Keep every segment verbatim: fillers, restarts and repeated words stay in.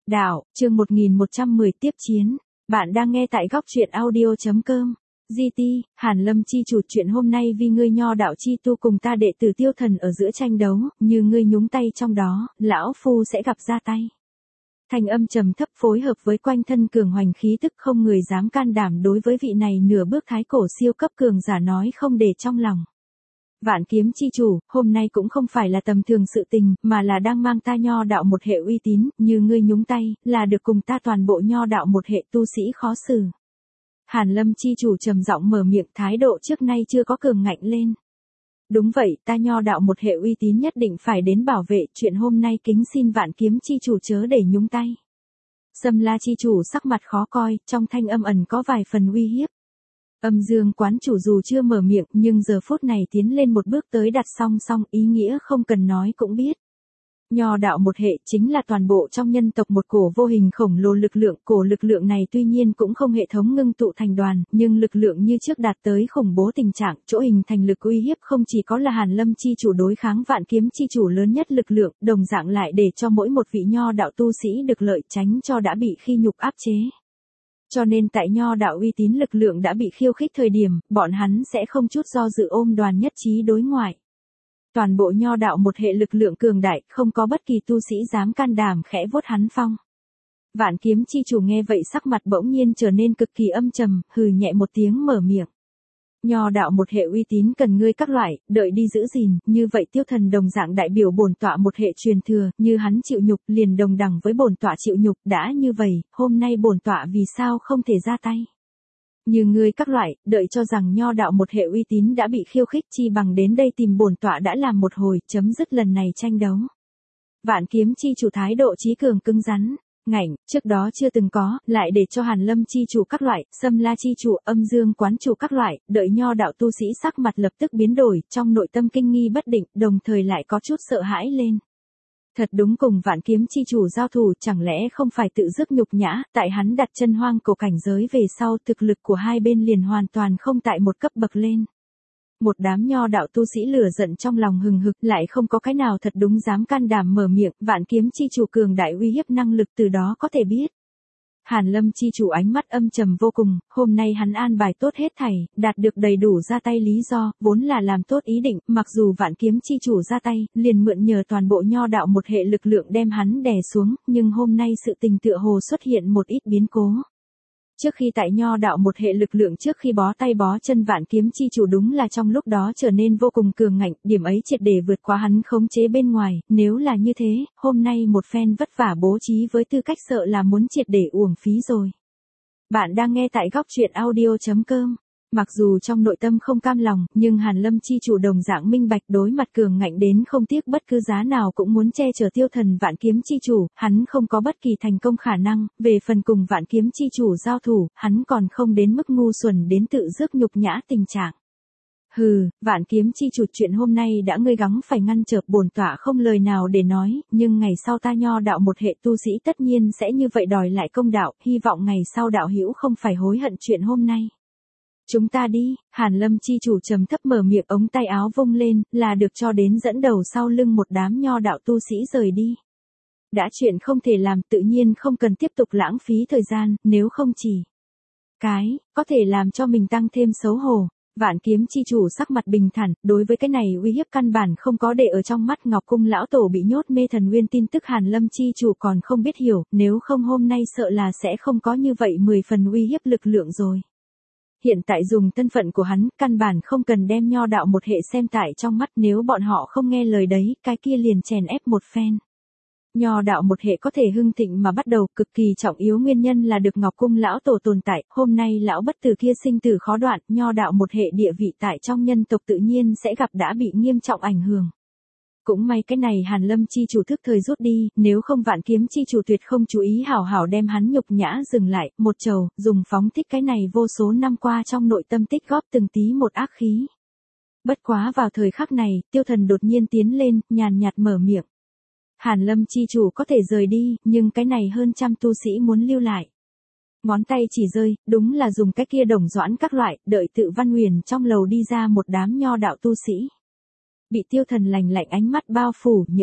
Đạo, chương một nghìn một trăm mười tiếp chiến. Bạn đang nghe tại góc truyện audio chấm com. giê tê, Hàn Lâm chi chủ, chuyện hôm nay vì ngươi Nho đạo chi tu cùng ta đệ tử Tiêu Thần ở giữa tranh đấu, như ngươi nhúng tay trong đó, lão phu sẽ gặp ra tay. Thanh âm trầm thấp phối hợp với quanh thân cường hoành khí tức, không người dám can đảm đối với vị này nửa bước thái cổ siêu cấp cường giả nói không để trong lòng. Vạn kiếm chi chủ, hôm nay cũng không phải là tầm thường sự tình, mà là đang mang ta Nho đạo một hệ uy tín, như ngươi nhúng tay, là được cùng ta toàn bộ Nho đạo một hệ tu sĩ khó xử. Hàn Lâm chi chủ trầm giọng mở miệng, thái độ trước nay chưa có cường ngạnh lên. Đúng vậy, ta Nho đạo một hệ uy tín nhất định phải đến bảo vệ, chuyện hôm nay kính xin vạn kiếm chi chủ chớ để nhúng tay. Sâm La chi chủ sắc mặt khó coi, trong thanh âm ẩn có vài phần uy hiếp. Âm Dương quán chủ dù chưa mở miệng, nhưng giờ phút này tiến lên một bước tới đặt song song, ý nghĩa không cần nói cũng biết. Nho đạo một hệ chính là toàn bộ trong nhân tộc một cổ vô hình khổng lồ lực lượng, cổ lực lượng này tuy nhiên cũng không hệ thống ngưng tụ thành đoàn, nhưng lực lượng như trước đạt tới khủng bố tình trạng, chỗ hình thành lực uy hiếp không chỉ có là Hàn Lâm chi chủ đối kháng vạn kiếm chi chủ lớn nhất lực lượng, đồng dạng lại để cho mỗi một vị Nho đạo tu sĩ được lợi, tránh cho đã bị khi nhục áp chế. Cho nên tại Nho đạo uy tín lực lượng đã bị khiêu khích thời điểm, bọn hắn sẽ không chút do dự ôm đoàn nhất trí đối ngoại. Toàn bộ Nho đạo một hệ lực lượng cường đại, không có bất kỳ tu sĩ dám can đảm khẽ vuốt hắn phong. Vạn kiếm chi chủ nghe vậy sắc mặt bỗng nhiên trở nên cực kỳ âm trầm, hừ nhẹ một tiếng mở miệng. Nho đạo một hệ uy tín cần ngươi các loại, đợi đi giữ gìn, như vậy Tiêu Thần đồng dạng đại biểu bổn tọa một hệ truyền thừa, như hắn chịu nhục liền đồng đẳng với bổn tọa chịu nhục, đã như vậy, hôm nay bổn tọa vì sao không thể ra tay. Như ngươi các loại, đợi cho rằng Nho đạo một hệ uy tín đã bị khiêu khích, chi bằng đến đây tìm bổn tọa đã làm một hồi, chấm dứt lần này tranh đấu. Vạn kiếm chi chủ thái độ chí cường cứng rắn. Ngạnh, trước đó chưa từng có, lại để cho Hàn Lâm chi chủ các loại, Sâm La chi chủ, Âm Dương quán chủ các loại, đợi Nho đạo tu sĩ sắc mặt lập tức biến đổi, trong nội tâm kinh nghi bất định, đồng thời lại có chút sợ hãi lên. Thật đúng cùng vạn kiếm chi chủ giao thủ, chẳng lẽ không phải tự dứt nhục nhã, tại hắn đặt chân hoang cổ cảnh giới về sau, thực lực của hai bên liền hoàn toàn không tại một cấp bậc lên. Một đám Nho đạo tu sĩ lửa giận trong lòng hừng hực, lại không có cái nào thật đúng dám can đảm mở miệng, vạn kiếm chi chủ cường đại uy hiếp năng lực từ đó có thể biết. Hàn Lâm chi chủ ánh mắt âm trầm vô cùng, hôm nay hắn an bài tốt hết thảy, đạt được đầy đủ ra tay lý do, vốn là làm tốt ý định, mặc dù vạn kiếm chi chủ ra tay, liền mượn nhờ toàn bộ Nho đạo một hệ lực lượng đem hắn đè xuống, nhưng hôm nay sự tình tựa hồ xuất hiện một ít biến cố. Trước khi tại Nho đạo một hệ lực lượng trước khi bó tay bó chân vạn kiếm chi chủ đúng là trong lúc đó trở nên vô cùng cường ngạnh, điểm ấy triệt để vượt qua hắn khống chế bên ngoài, nếu là như thế, hôm nay một phen vất vả bố trí với tư cách sợ là muốn triệt để uổng phí rồi. Bạn đang nghe tại góc truyện audio chấm com. Mặc dù trong nội tâm không cam lòng, nhưng Hàn Lâm chi chủ đồng dạng minh bạch đối mặt cường ngạnh đến không tiếc bất cứ giá nào cũng muốn che chở Tiêu Thần vạn kiếm chi chủ, hắn không có bất kỳ thành công khả năng, về phần cùng vạn kiếm chi chủ giao thủ, hắn còn không đến mức ngu xuẩn đến tự rước nhục nhã tình trạng. Hừ, vạn kiếm chi chủ, chuyện hôm nay đã ngươi gắng phải ngăn trở, bổn tọa không lời nào để nói, nhưng ngày sau ta Nho đạo một hệ tu sĩ tất nhiên sẽ như vậy đòi lại công đạo, hy vọng ngày sau đạo hữu không phải hối hận chuyện hôm nay. Chúng ta đi, Hàn Lâm chi chủ trầm thấp mở miệng, ống tay áo vung lên, là được cho đến dẫn đầu sau lưng một đám Nho đạo tu sĩ rời đi. Đã chuyện không thể làm, tự nhiên không cần tiếp tục lãng phí thời gian, nếu không chỉ cái, có thể làm cho mình tăng thêm xấu hổ. Vạn kiếm chi chủ sắc mặt bình thản, đối với cái này uy hiếp căn bản không có để ở trong mắt, Ngọc Cung lão tổ bị nhốt mê thần nguyên tin tức Hàn Lâm chi chủ còn không biết hiểu, nếu không hôm nay sợ là sẽ không có như vậy mười phần uy hiếp lực lượng rồi. Hiện tại dùng thân phận của hắn, căn bản không cần đem Nho đạo một hệ xem tại trong mắt, nếu bọn họ không nghe lời đấy, cái kia liền chèn ép một phen. Nho đạo một hệ có thể hưng thịnh mà bắt đầu, cực kỳ trọng yếu nguyên nhân là được Ngọc Cung lão tổ tồn tại, hôm nay lão bất tử kia sinh tử khó đoạn, Nho đạo một hệ địa vị tại trong nhân tộc tự nhiên sẽ gặp đã bị nghiêm trọng ảnh hưởng. Cũng may cái này Hàn Lâm chi chủ thức thời rút đi, nếu không vạn kiếm chi chủ tuyệt không chú ý hảo hảo đem hắn nhục nhã dừng lại, một trầu, dùng phóng thích cái này vô số năm qua trong nội tâm tích góp từng tí một ác khí. Bất quá vào thời khắc này, Tiêu Thần đột nhiên tiến lên, nhàn nhạt mở miệng. Hàn Lâm chi chủ có thể rời đi, nhưng cái này hơn trăm tu sĩ muốn lưu lại. Ngón tay chỉ rơi, đúng là dùng cái kia đồng doãn các loại, đợi Tự Văn Huyền trong lầu đi ra một đám Nho đạo tu sĩ. Bị Tiêu Thần lạnh lạnh ánh mắt bao phủ, những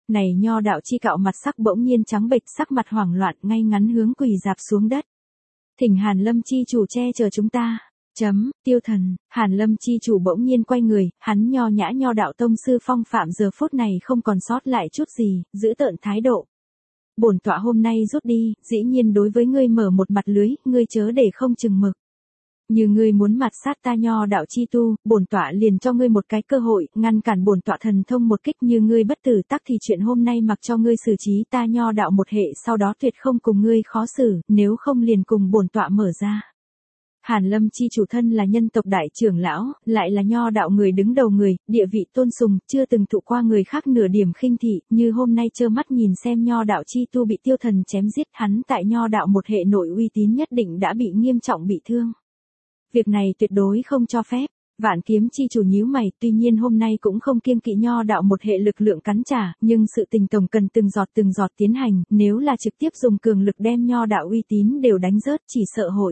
Này nho đạo chi cạo mặt sắc bỗng nhiên trắng bệch, sắc mặt hoảng loạn, ngay ngắn hướng quỳ dạp xuống đất. Thỉnh Hàn Lâm chi chủ che chở chúng ta. Chấm, Tiêu Thần, Hàn Lâm chi chủ bỗng nhiên quay người, hắn nho nhã nho đạo tông sư phong phạm giờ phút này không còn sót lại chút gì, giữ tợn thái độ. Bổn tọa hôm nay rút đi, dĩ nhiên đối với ngươi mở một mặt lưới, ngươi chớ để không chừng mực. Như ngươi muốn mặt sát ta nho đạo chi tu, bổn tọa liền cho ngươi một cái cơ hội, ngăn cản bổn tọa thần thông một kích, như ngươi bất tử tắc thì chuyện hôm nay mặc cho ngươi xử trí ta nho đạo một hệ, sau đó tuyệt không cùng ngươi khó xử, nếu không liền cùng bổn tọa mở ra. Hàn Lâm chi chủ thân là nhân tộc đại trưởng lão, lại là nho đạo người đứng đầu người, địa vị tôn sùng, chưa từng thụ qua người khác nửa điểm khinh thị, như hôm nay trơ mắt nhìn xem nho đạo chi tu bị Tiêu Thần chém giết, hắn tại nho đạo một hệ nội uy tín nhất định đã bị nghiêm trọng bị thương. Việc này tuyệt đối không cho phép. Vạn Kiếm chi chủ nhíu mày, tuy nhiên hôm nay cũng không kiêng kỵ nho đạo một hệ lực lượng cắn trả, nhưng sự tình tổng cần từng giọt từng giọt tiến hành, nếu là trực tiếp dùng cường lực đem nho đạo uy tín đều đánh rớt, chỉ sợ hội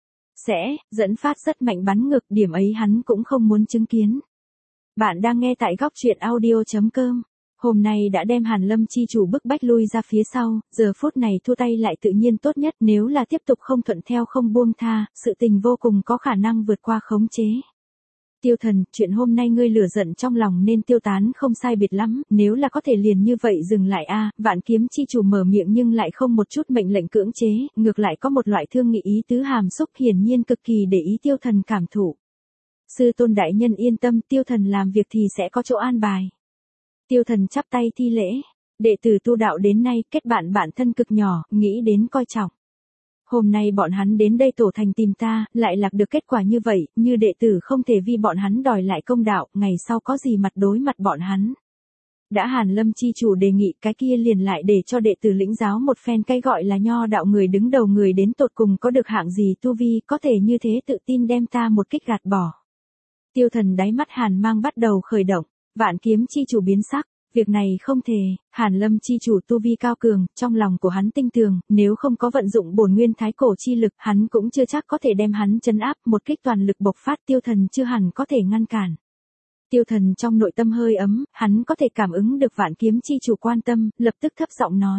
sẽ dẫn phát rất mạnh bắn ngược, điểm ấy hắn cũng không muốn chứng kiến. Bạn đang nghe tại góc truyện audio chấm com. Hôm nay đã đem Hàn Lâm chi chủ bức bách lui ra phía sau, giờ phút này thua tay lại tự nhiên tốt nhất, nếu là tiếp tục không thuận theo không buông tha, sự tình vô cùng có khả năng vượt qua khống chế. Tiêu Thần, chuyện hôm nay ngươi lửa giận trong lòng nên tiêu tán không sai biệt lắm, nếu là có thể liền như vậy dừng lại a. Vạn Kiếm chi chủ mở miệng nhưng lại không một chút mệnh lệnh cưỡng chế, ngược lại có một loại thương nghị ý tứ hàm xúc, hiển nhiên cực kỳ để ý Tiêu Thần cảm thụ. Sư tôn đại nhân yên tâm, Tiêu Thần làm việc thì sẽ có chỗ an bài. Tiêu Thần chắp tay thi lễ, đệ tử tu đạo đến nay kết bạn bản thân cực nhỏ, nghĩ đến coi trọng. Hôm nay bọn hắn đến đây tổ thành tìm ta, lại lạc được kết quả như vậy, như đệ tử không thể vì bọn hắn đòi lại công đạo, ngày sau có gì mặt đối mặt bọn hắn. Đã Hàn Lâm chi chủ đề nghị, cái kia liền lại để cho đệ tử lĩnh giáo một phen cái gọi là nho đạo người đứng đầu người đến tột cùng có được hạng gì tu vi, có thể như thế tự tin đem ta một kích gạt bỏ. Tiêu Thần đáy mắt Hàn mang bắt đầu khởi động, Vạn Kiếm chi chủ biến sắc. Việc này không thể, Hàn Lâm chi chủ tu vi cao cường, trong lòng của hắn tinh tường, nếu không có vận dụng bổn nguyên thái cổ chi lực, hắn cũng chưa chắc có thể đem hắn trấn áp, một kích toàn lực bộc phát, Tiêu Thần chưa hẳn có thể ngăn cản. Tiêu Thần trong nội tâm hơi ấm, hắn có thể cảm ứng được Vạn Kiếm chi chủ quan tâm, lập tức thấp giọng nói.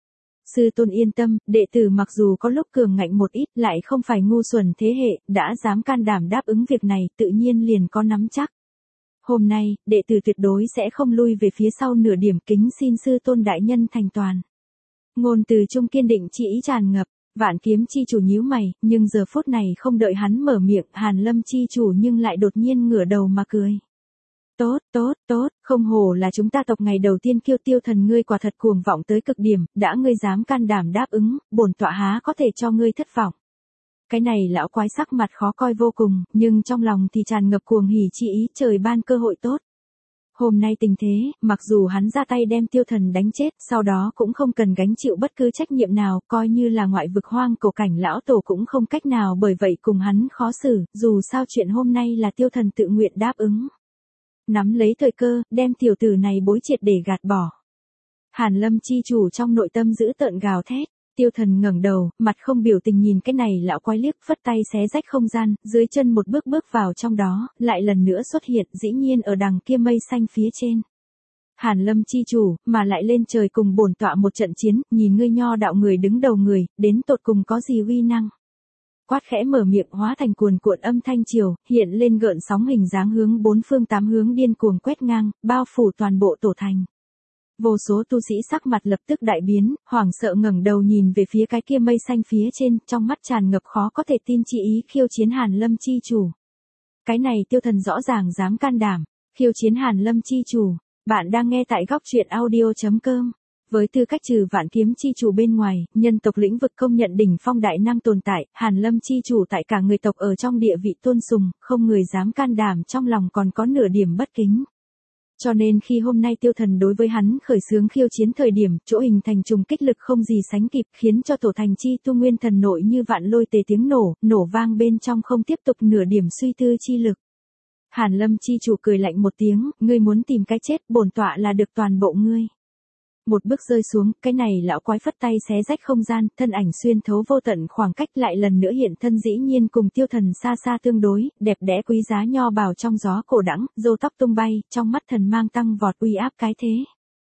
Sư tôn yên tâm, đệ tử mặc dù có lúc cường ngạnh một ít, lại không phải ngu xuẩn thế hệ, đã dám can đảm đáp ứng việc này, tự nhiên liền có nắm chắc. Hôm nay, đệ tử tuyệt đối sẽ không lui về phía sau nửa điểm, kính xin sư tôn đại nhân thành toàn. Ngôn từ trung kiên định chỉ ý tràn ngập, Vạn Kiếm chi chủ nhíu mày, nhưng giờ phút này không đợi hắn mở miệng, Hàn Lâm chi chủ nhưng lại đột nhiên ngửa đầu mà cười. Tốt, tốt, tốt, không hổ là chúng ta tộc ngày đầu tiên kiêu Tiêu Thần, ngươi quả thật cuồng vọng tới cực điểm, đã ngươi dám can đảm đáp ứng, bổn tọa há có thể cho ngươi thất vọng. Cái này lão quái sắc mặt khó coi vô cùng, nhưng trong lòng thì tràn ngập cuồng hỉ chi ý, trời ban cơ hội tốt. Hôm nay tình thế, mặc dù hắn ra tay đem Tiêu Thần đánh chết, sau đó cũng không cần gánh chịu bất cứ trách nhiệm nào, coi như là ngoại vực hoang cổ cảnh lão tổ cũng không cách nào bởi vậy cùng hắn khó xử, dù sao chuyện hôm nay là Tiêu Thần tự nguyện đáp ứng. Nắm lấy thời cơ, đem tiểu tử này bối triệt để gạt bỏ. Hàn Lâm chi chủ trong nội tâm giữ tợn gào thét. Tiêu Thần ngẩng đầu, mặt không biểu tình nhìn cái này lão quái liếc, phất tay xé rách không gian, dưới chân một bước bước vào trong đó, lại lần nữa xuất hiện, dĩ nhiên ở đằng kia mây xanh phía trên. Hàn Lâm chi chủ, mà lại lên trời cùng bổn tọa một trận chiến, nhìn ngươi nho đạo người đứng đầu người, đến tột cùng có gì uy năng. Quát khẽ mở miệng hóa thành cuồn cuộn âm thanh triều, hiện lên gợn sóng hình dáng hướng bốn phương tám hướng điên cuồng quét ngang, bao phủ toàn bộ tổ thành. Vô số tu sĩ sắc mặt lập tức đại biến, hoảng sợ ngẩng đầu nhìn về phía cái kia mây xanh phía trên, trong mắt tràn ngập khó có thể tin chi ý, khiêu chiến Hàn Lâm chi chủ. Cái này Tiêu Thần rõ ràng dám can đảm, khiêu chiến Hàn Lâm chi chủ. Bạn đang nghe tại góc truyện audio chấm com. Với tư cách trừ Vạn Kiếm chi chủ bên ngoài, nhân tộc lĩnh vực công nhận đỉnh phong đại năng tồn tại, Hàn Lâm chi chủ tại cả người tộc ở trong địa vị tôn sùng, không người dám can đảm, trong lòng còn có nửa điểm bất kính. Cho nên khi hôm nay Tiêu Thần đối với hắn khởi xướng khiêu chiến thời điểm, chỗ hình thành trùng kích lực không gì sánh kịp, khiến cho tổ thành chi tu nguyên thần nội như vạn lôi tề tiếng nổ, nổ vang bên trong không tiếp tục nửa điểm suy tư chi lực. Hàn Lâm chi chủ cười lạnh một tiếng, ngươi muốn tìm cái chết, bổn tọa là được toàn bộ ngươi. Một bước rơi xuống, cái này lão quái phất tay xé rách không gian, thân ảnh xuyên thấu vô tận khoảng cách, lại lần nữa hiện thân, dĩ nhiên cùng Tiêu Thần xa xa tương đối, đẹp đẽ quý giá nho bào trong gió cổ đãng, râu tóc tung bay, trong mắt thần mang tăng vọt uy áp cái thế.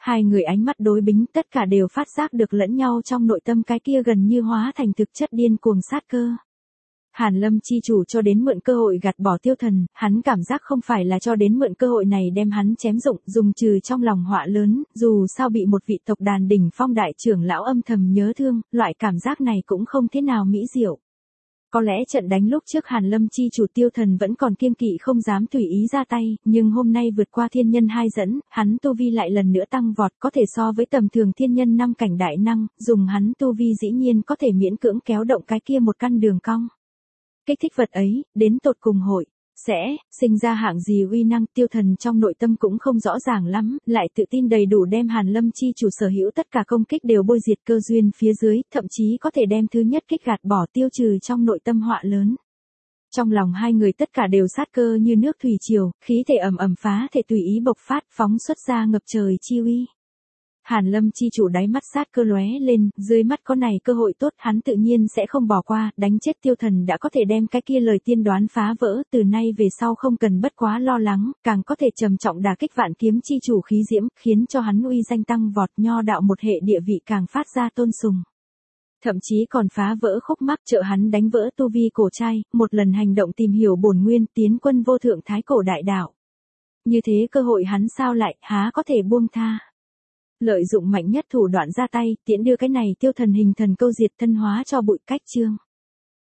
Hai người ánh mắt đối bính, tất cả đều phát giác được lẫn nhau trong nội tâm cái kia gần như hóa thành thực chất điên cuồng sát cơ. Hàn Lâm chi chủ cho đến mượn cơ hội gạt bỏ Tiêu Thần, hắn cảm giác không phải là cho đến mượn cơ hội này đem hắn chém dụng, dùng trừ trong lòng họa lớn, dù sao bị một vị tộc đàn đỉnh phong đại trưởng lão âm thầm nhớ thương, loại cảm giác này cũng không thế nào mỹ diệu. Có lẽ trận đánh lúc trước Hàn Lâm chi chủ Tiêu Thần vẫn còn kiêng kỵ không dám tùy ý ra tay, nhưng hôm nay vượt qua thiên nhân hai dẫn, hắn tu vi lại lần nữa tăng vọt, có thể so với tầm thường thiên nhân năm cảnh đại năng, dùng hắn tu vi dĩ nhiên có thể miễn cưỡng kéo động cái kia một căn đường cong. Kích thích vật ấy, đến tột cùng hội, sẽ, sinh ra hạng gì uy năng. Tiêu Thần trong nội tâm cũng không rõ ràng lắm, lại tự tin đầy đủ đem Hàn Lâm chi chủ sở hữu tất cả công kích đều bôi diệt cơ duyên phía dưới, thậm chí có thể đem thứ nhất kích gạt bỏ tiêu trừ trong nội tâm họa lớn. Trong lòng hai người tất cả đều sát cơ như nước thủy triều, khí thể ầm ầm phá thể tùy ý bộc phát, phóng xuất ra ngập trời chi uy. Hàn Lâm chi chủ đáy mắt sát cơ lóe lên, dưới mắt có này cơ hội tốt, hắn tự nhiên sẽ không bỏ qua, đánh chết Tiêu Thần đã có thể đem cái kia lời tiên đoán phá vỡ, từ nay về sau không cần bất quá lo lắng, càng có thể trầm trọng đả kích Vạn Kiếm chi chủ khí diễm, khiến cho hắn uy danh tăng vọt, nho đạo một hệ địa vị càng phát ra tôn sùng. Thậm chí còn phá vỡ khúc mắc, trợ hắn đánh vỡ tu vi cổ trai, một lần hành động tìm hiểu bổn nguyên, tiến quân vô thượng thái cổ đại đạo. Như thế cơ hội hắn sao lại há có thể buông tha. Lợi dụng mạnh nhất thủ đoạn ra tay, tiễn đưa cái này Tiêu Thần hình thần câu diệt thân hóa cho bụi cách chương.